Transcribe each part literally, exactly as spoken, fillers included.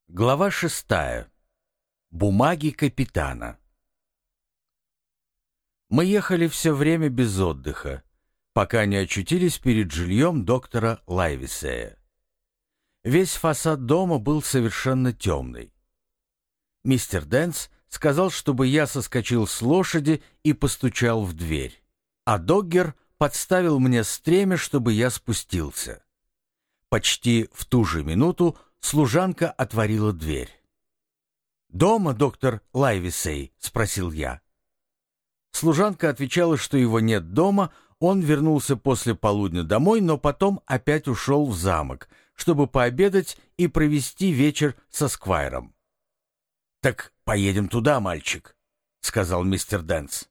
Глава шестая. Бумаги капитана. Мы ехали все время без отдыха, пока не очутились перед жильем доктора Лайвисея. Весь фасад дома был совершенно темный. Мистер Дэнс сказал, чтобы я соскочил с лошади и постучал в дверь, а Доггер подставил мне стремя, чтобы я спустился. Почти в ту же минуту служанка отворила дверь. «Дома, доктор Лайвисей?» — спросил я. Служанка отвечала, что его нет дома, он вернулся после полудня домой, но потом опять ушел в замок, чтобы пообедать и провести вечер со сквайром. «Так поедем туда, мальчик», — сказал мистер Дэнс.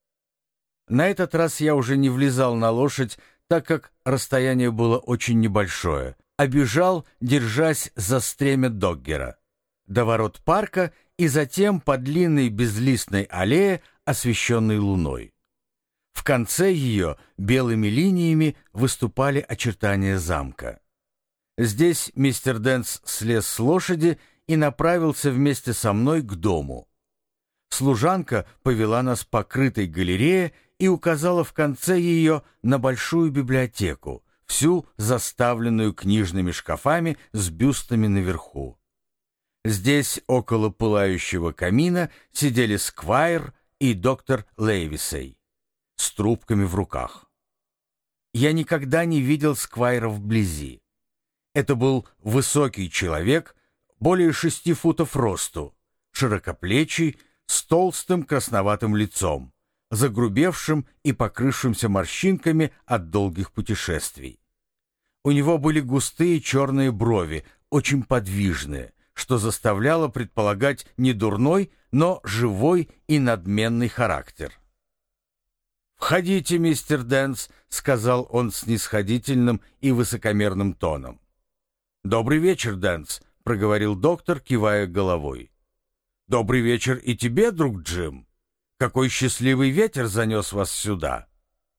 На этот раз я уже не влезал на лошадь, так как расстояние было очень небольшое, а бежал, держась за стремя Доггера, до ворот парка и затем по длинной безлистной аллее, освещенной луной. В конце ее белыми линиями выступали очертания замка. Здесь мистер Дэнс слез с лошади и направился вместе со мной к дому. Служанка повела нас по крытой галерее и указала в конце ее на большую библиотеку, всю заставленную книжными шкафами с бюстами наверху. Здесь, около пылающего камина, сидели сквайр и доктор Лайвисей с трубками в руках. Я никогда не видел сквайра вблизи. Это был высокий человек, более шести футов росту, широкоплечий, с толстым красноватым лицом, загрубевшим и покрывшимся морщинками от долгих путешествий. У него были густые черные брови, очень подвижные, что заставляло предполагать не дурной, но живой и надменный характер. «Входите, мистер Дэнс», — сказал он снисходительным и высокомерным тоном. «Добрый вечер, Дэнс», — проговорил доктор, кивая головой. «Добрый вечер и тебе, друг Джим. Какой счастливый ветер занес вас сюда!»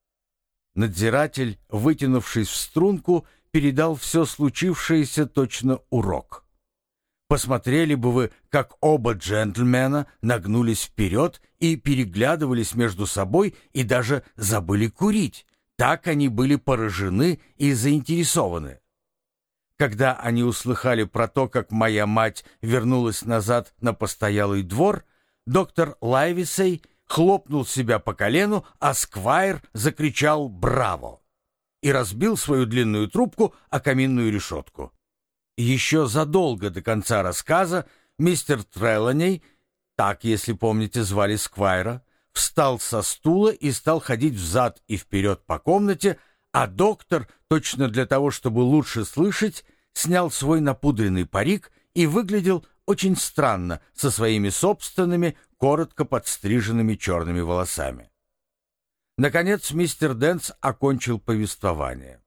Надзиратель, вытянувшись в струнку, передал все случившееся точно урок. Посмотрели бы вы, как оба джентльмена нагнулись вперед и переглядывались между собой и даже забыли курить. Так они были поражены и заинтересованы. Когда они услыхали про то, как моя мать вернулась назад на постоялый двор, доктор Лайвисей хлопнул себя по колену, а сквайр закричал «Браво!» и разбил свою длинную трубку о каминную решетку. Еще задолго до конца рассказа мистер Треллани, так, если помните, звали сквайра, встал со стула и стал ходить взад и вперед по комнате, а доктор, точно для того, чтобы лучше слышать, снял свой напудренный парик и выглядел очень странно со своими собственными, коротко подстриженными черными волосами. Наконец мистер Дэнс окончил повествование.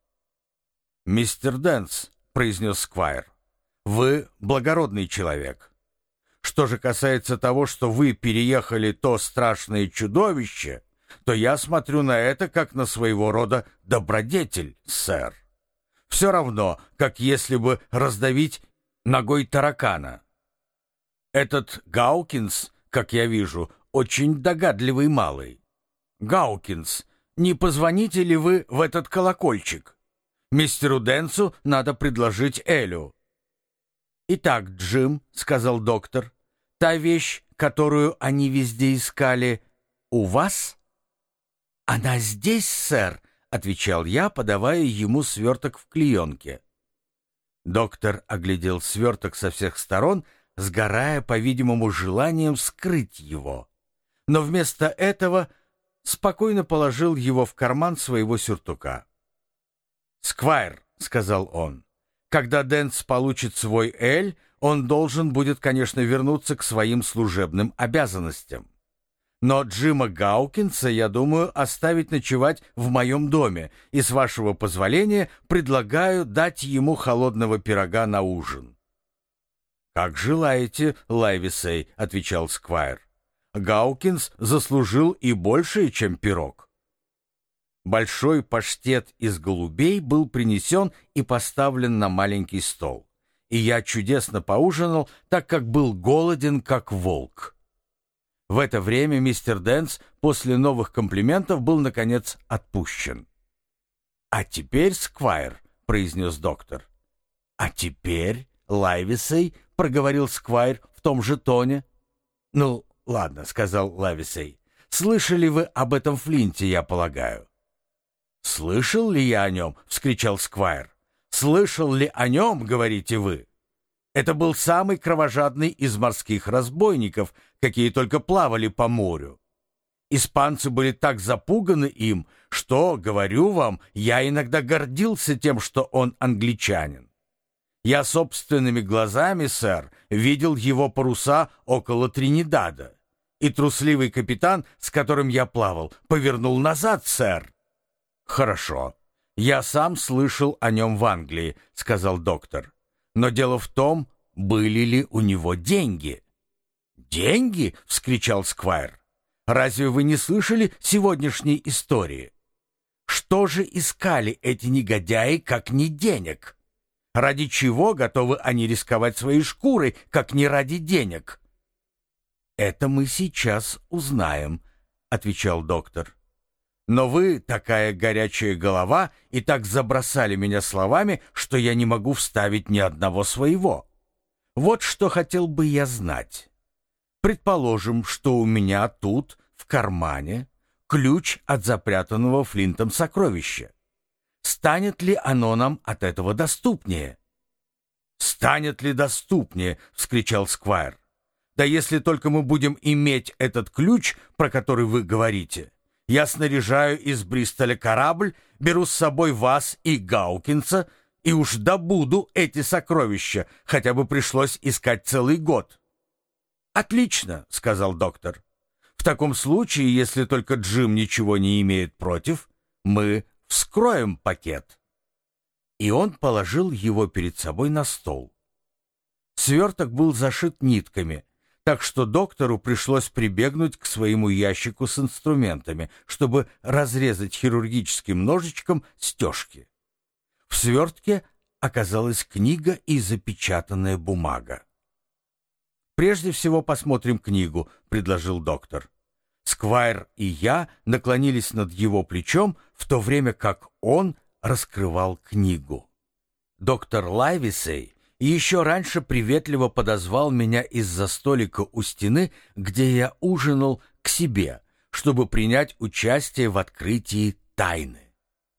«Мистер Дэнс», — произнес сквайр, — «вы благородный человек. Что же касается того, что вы переехали то страшное чудовище, то я смотрю на это как на своего рода добродетель, сэр. Все равно, как если бы раздавить ногой таракана. Этот Гаукинс, как я вижу, очень догадливый малый. Гаукинс, не позвоните ли вы в этот колокольчик? Мистеру Дэнсу надо предложить Элю». «Итак, Джим», — сказал доктор, — «та вещь, которую они везде искали, у вас?» «Она здесь, сэр», — отвечал я, подавая ему сверток в клеенке. Доктор оглядел сверток со всех сторон, сгорая, по-видимому, желанием скрыть его, но вместо этого спокойно положил его в карман своего сюртука. «Сквайр», — сказал он, — «когда Дэнс получит свой эль, он должен будет, конечно, вернуться к своим служебным обязанностям. Но Джима Гаукинса, я думаю, оставить ночевать в моем доме, и, с вашего позволения, предлагаю дать ему холодного пирога на ужин». «Как желаете, Лайвисей», — отвечал сквайр. «Гаукинс заслужил и большее, чем пирог». Большой паштет из голубей был принесен и поставлен на маленький стол, и я чудесно поужинал, так как был голоден, как волк. В это время мистер Дэнс после новых комплиментов был, наконец, отпущен. «А теперь, Сквайр», — произнес доктор. «А теперь, Лайвисей», — проговорил Сквайр в том же тоне. «Ну, ладно», — сказал Лайвисей. «Слышали вы об этом Флинте, я полагаю?» «Слышал ли я о нем?» — вскричал Сквайр. «Слышал ли о нем, говорите вы? Это был самый кровожадный из морских разбойников, какие только плавали по морю. Испанцы были так запуганы им, что, говорю вам, я иногда гордился тем, что он англичанин. Я собственными глазами, сэр, видел его паруса около Тринидада, и трусливый капитан, с которым я плавал, повернул назад, сэр». «Хорошо. Я сам слышал о нем в Англии», — сказал доктор. «Но дело в том, были ли у него деньги». «Деньги?» — вскричал Сквайр. «Разве вы не слышали сегодняшней истории? Что же искали эти негодяи, как не денег? Ради чего готовы они рисковать своей шкурой, как не ради денег?» «Это мы сейчас узнаем», — отвечал доктор. «Но вы такая горячая голова и так забросали меня словами, что я не могу вставить ни одного своего. Вот что хотел бы я знать. Предположим, что у меня тут, в кармане, ключ от запрятанного Флинтом сокровища. Станет ли оно нам от этого доступнее?» «Станет ли доступнее?» — вскричал Сквайр. «Да если только мы будем иметь этот ключ, про который вы говорите. Я снаряжаю из Бристоля корабль, беру с собой вас и Гаукинса, и уж добуду эти сокровища, хотя бы пришлось искать целый год». «Отлично», — сказал доктор. «В таком случае, если только Джим ничего не имеет против, мы вскроем пакет». И он положил его перед собой на стол. Сверток был зашит нитками, так что доктору пришлось прибегнуть к своему ящику с инструментами, чтобы разрезать хирургическим ножичком стежки. В свертке оказалась книга и запечатанная бумага. «Прежде всего посмотрим книгу», — предложил доктор. Сквайр и я наклонились над его плечом, в то время как он раскрывал книгу. Доктор Лайвисей еще раньше приветливо подозвал меня из-за столика у стены, где я ужинал, к себе, чтобы принять участие в открытии тайны.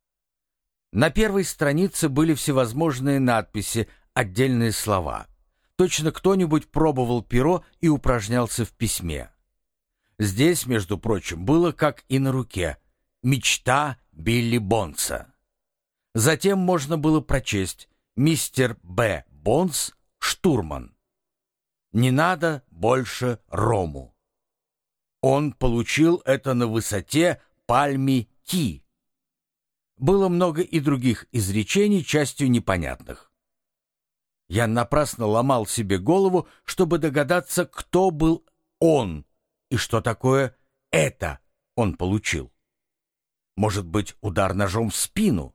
На первой странице были всевозможные надписи, отдельные слова. Точно кто-нибудь пробовал перо и упражнялся в письме. Здесь, между прочим, было, как и на руке, «Мечта Билли Бонса». Затем можно было прочесть «Мистер Б. Бонс, штурман. Не надо больше рому. Он получил это на высоте Пальми-Ки». Было много и других изречений, частью непонятных. Я напрасно ломал себе голову, чтобы догадаться, кто был он и что такое «это» он получил. Может быть, удар ножом в спину?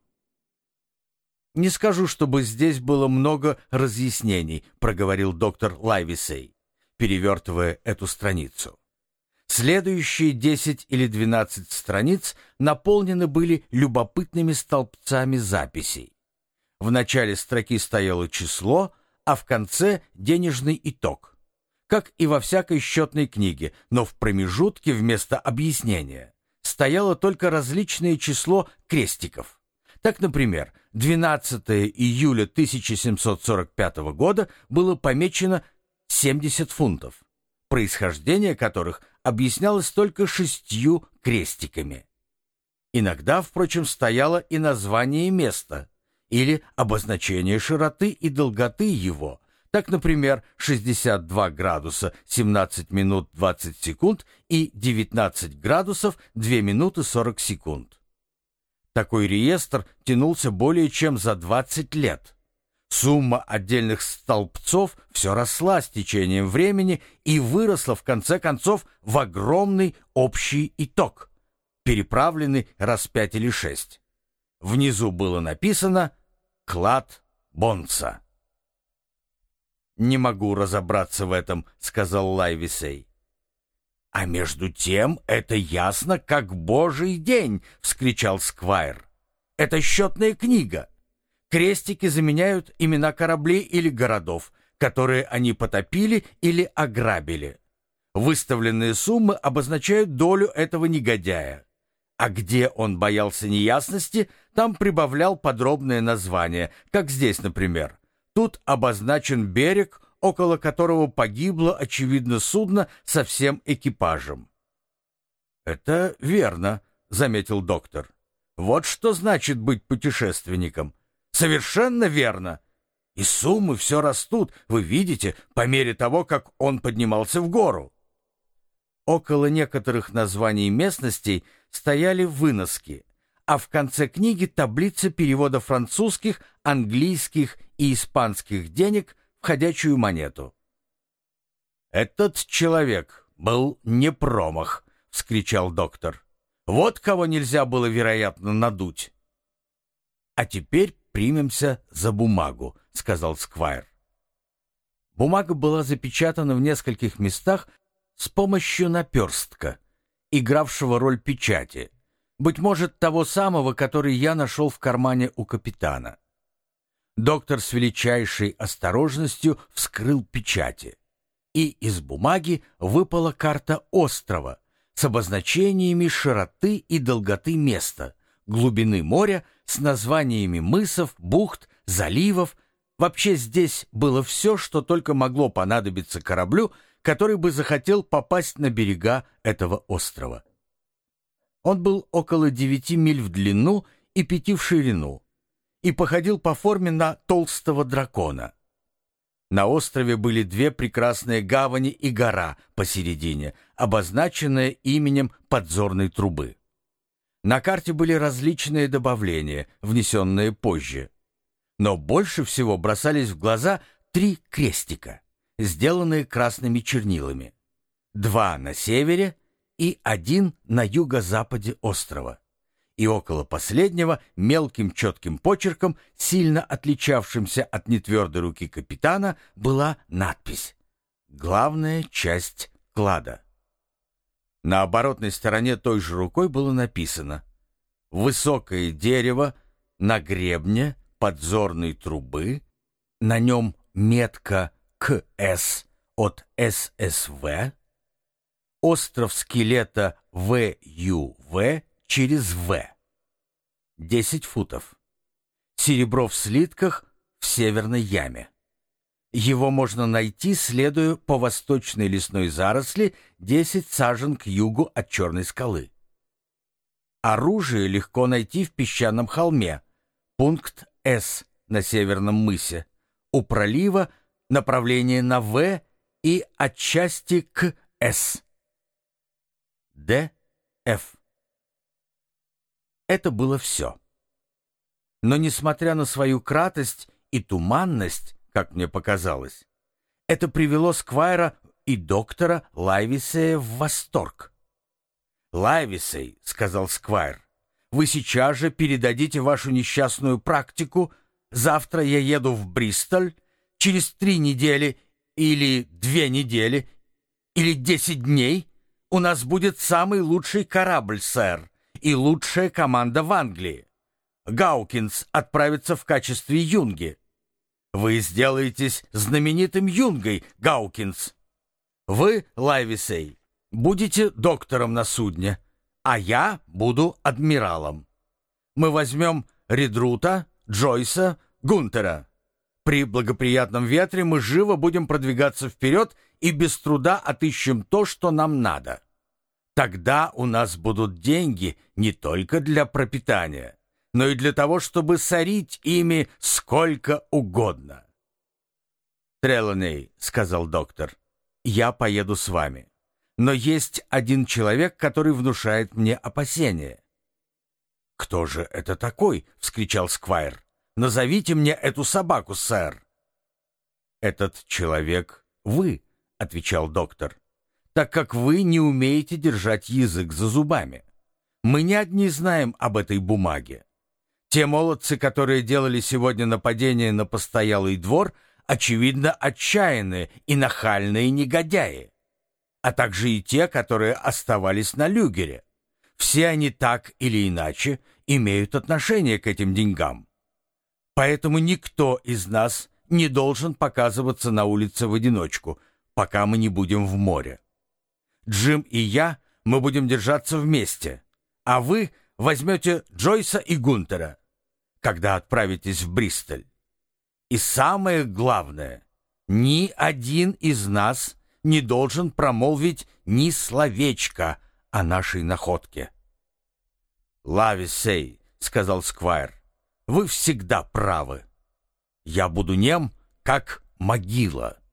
«Не скажу, чтобы здесь было много разъяснений», — проговорил доктор Лайвисей, перевертывая эту страницу. Следующие десять или двенадцать страниц наполнены были любопытными столбцами записей. В начале строки стояло число, а в конце — денежный итог, как и во всякой счетной книге, но в промежутке вместо объяснения стояло только различное число крестиков. Так, например, двенадцатого июля тысяча семьсот сорок пятого года было помечено семьдесят фунтов, происхождение которых объяснялось только шестью крестиками. Иногда, впрочем, стояло и название места или обозначение широты и долготы его. Так, например, шестьдесят два градуса семнадцать минут двадцать секунд и девятнадцать градусов две минуты сорок секунд. Такой реестр тянулся более чем за двадцать лет. Сумма отдельных столбцов все росла с течением времени и выросла в конце концов в огромный общий итог, переправленный раз пять или шесть. Внизу было написано «Клад Бонса». «Не могу разобраться в этом», — сказал Лайвисей. «А между тем это ясно, как божий день!» — вскричал Сквайр. «Это счетная книга. Крестики заменяют имена кораблей или городов, которые они потопили или ограбили. Выставленные суммы обозначают долю этого негодяя. А где он боялся неясности, там прибавлял подробное название, как здесь, например. Тут обозначен берег, около которого погибло, очевидно, судно со всем экипажем». «Это верно», — заметил доктор. «Вот что значит быть путешественником. Совершенно верно. И суммы все растут, вы видите, по мере того, как он поднимался в гору». Около некоторых названий местностей стояли выноски, а в конце книги таблица перевода французских, английских и испанских денег в ходячую монету. «Этот человек был не промах», — вскричал доктор. «Вот кого нельзя было, вероятно, надуть». «А теперь примемся за бумагу», — сказал Сквайр. Бумага была запечатана в нескольких местах с помощью наперстка, игравшего роль печати, быть может, того самого, который я нашел в кармане у капитана. Доктор с величайшей осторожностью вскрыл печати, и из бумаги выпала карта острова с обозначениями широты и долготы места, глубины моря с названиями мысов, бухт, заливов. Вообще здесь было все, что только могло понадобиться кораблю, который бы захотел попасть на берега этого острова. Он был около девяти миль в длину и пяти в ширину и походил по форме на толстого дракона. На острове были две прекрасные гавани и гора посередине, обозначенная именем подзорной трубы. На карте были различные добавления, внесенные позже. Но больше всего бросались в глаза три крестика, сделанные красными чернилами. Два на севере и один на юго-западе острова. И около последнего мелким четким почерком, сильно отличавшимся от нетвердой руки капитана, была надпись «Главная часть клада». На оборотной стороне той же рукой было написано «Высокое дерево на гребне подзорной трубы, на нем метка КС от ССВ, остров скелета ВЮВ через В, десять футов, серебро в слитках в северной яме. Его можно найти, следуя по восточной лесной заросли десять сажен к югу от Черной скалы. Оружие легко найти в песчаном холме, пункт С на северном мысе, у пролива направление на В и отчасти к С. Д, Ф. Это было все. Но, несмотря на свою кратость и туманность, как мне показалось, это привело Сквайра и доктора Лайвисея в восторг. «Лайвисей», — сказал Сквайр, — «вы сейчас же передадите вашу несчастную практику. Завтра я еду в Бристоль, через три недели или две недели или десять дней у нас будет самый лучший корабль, сэр, и лучшая команда в Англии. Гаукинс отправится в качестве юнги. Вы сделаетесь знаменитым юнгой, Гаукинс. Вы, Лайвисей, будете доктором на судне, а я буду адмиралом. Мы возьмем Редрута, Джойса, Гунтера. При благоприятном ветре мы живо будем продвигаться вперед и без труда отыщем то, что нам надо. Тогда у нас будут деньги не только для пропитания, но и для того, чтобы сорить ими сколько угодно. «Треланей», — сказал доктор, — «я поеду с вами. Но есть один человек, который внушает мне опасения». «Кто же это такой?» — вскричал Сквайр. «Назовите мне эту собаку, сэр». «Этот человек вы», — отвечал доктор, «так как вы не умеете держать язык за зубами. Мы не одни знаем об этой бумаге. Те молодцы, которые делали сегодня нападение на постоялый двор, очевидно, отчаянные и нахальные негодяи, а также и те, которые оставались на люгере. Все они так или иначе имеют отношение к этим деньгам. Поэтому никто из нас не должен показываться на улице в одиночку, пока мы не будем в море. Джим и я, мы будем держаться вместе, а вы возьмете Джойса и Гунтера, когда отправитесь в Бристоль. И самое главное, ни один из нас не должен промолвить ни словечка о нашей находке. «Лависей», — сказал Сквайр, — «вы всегда правы. Я буду нем, как могила».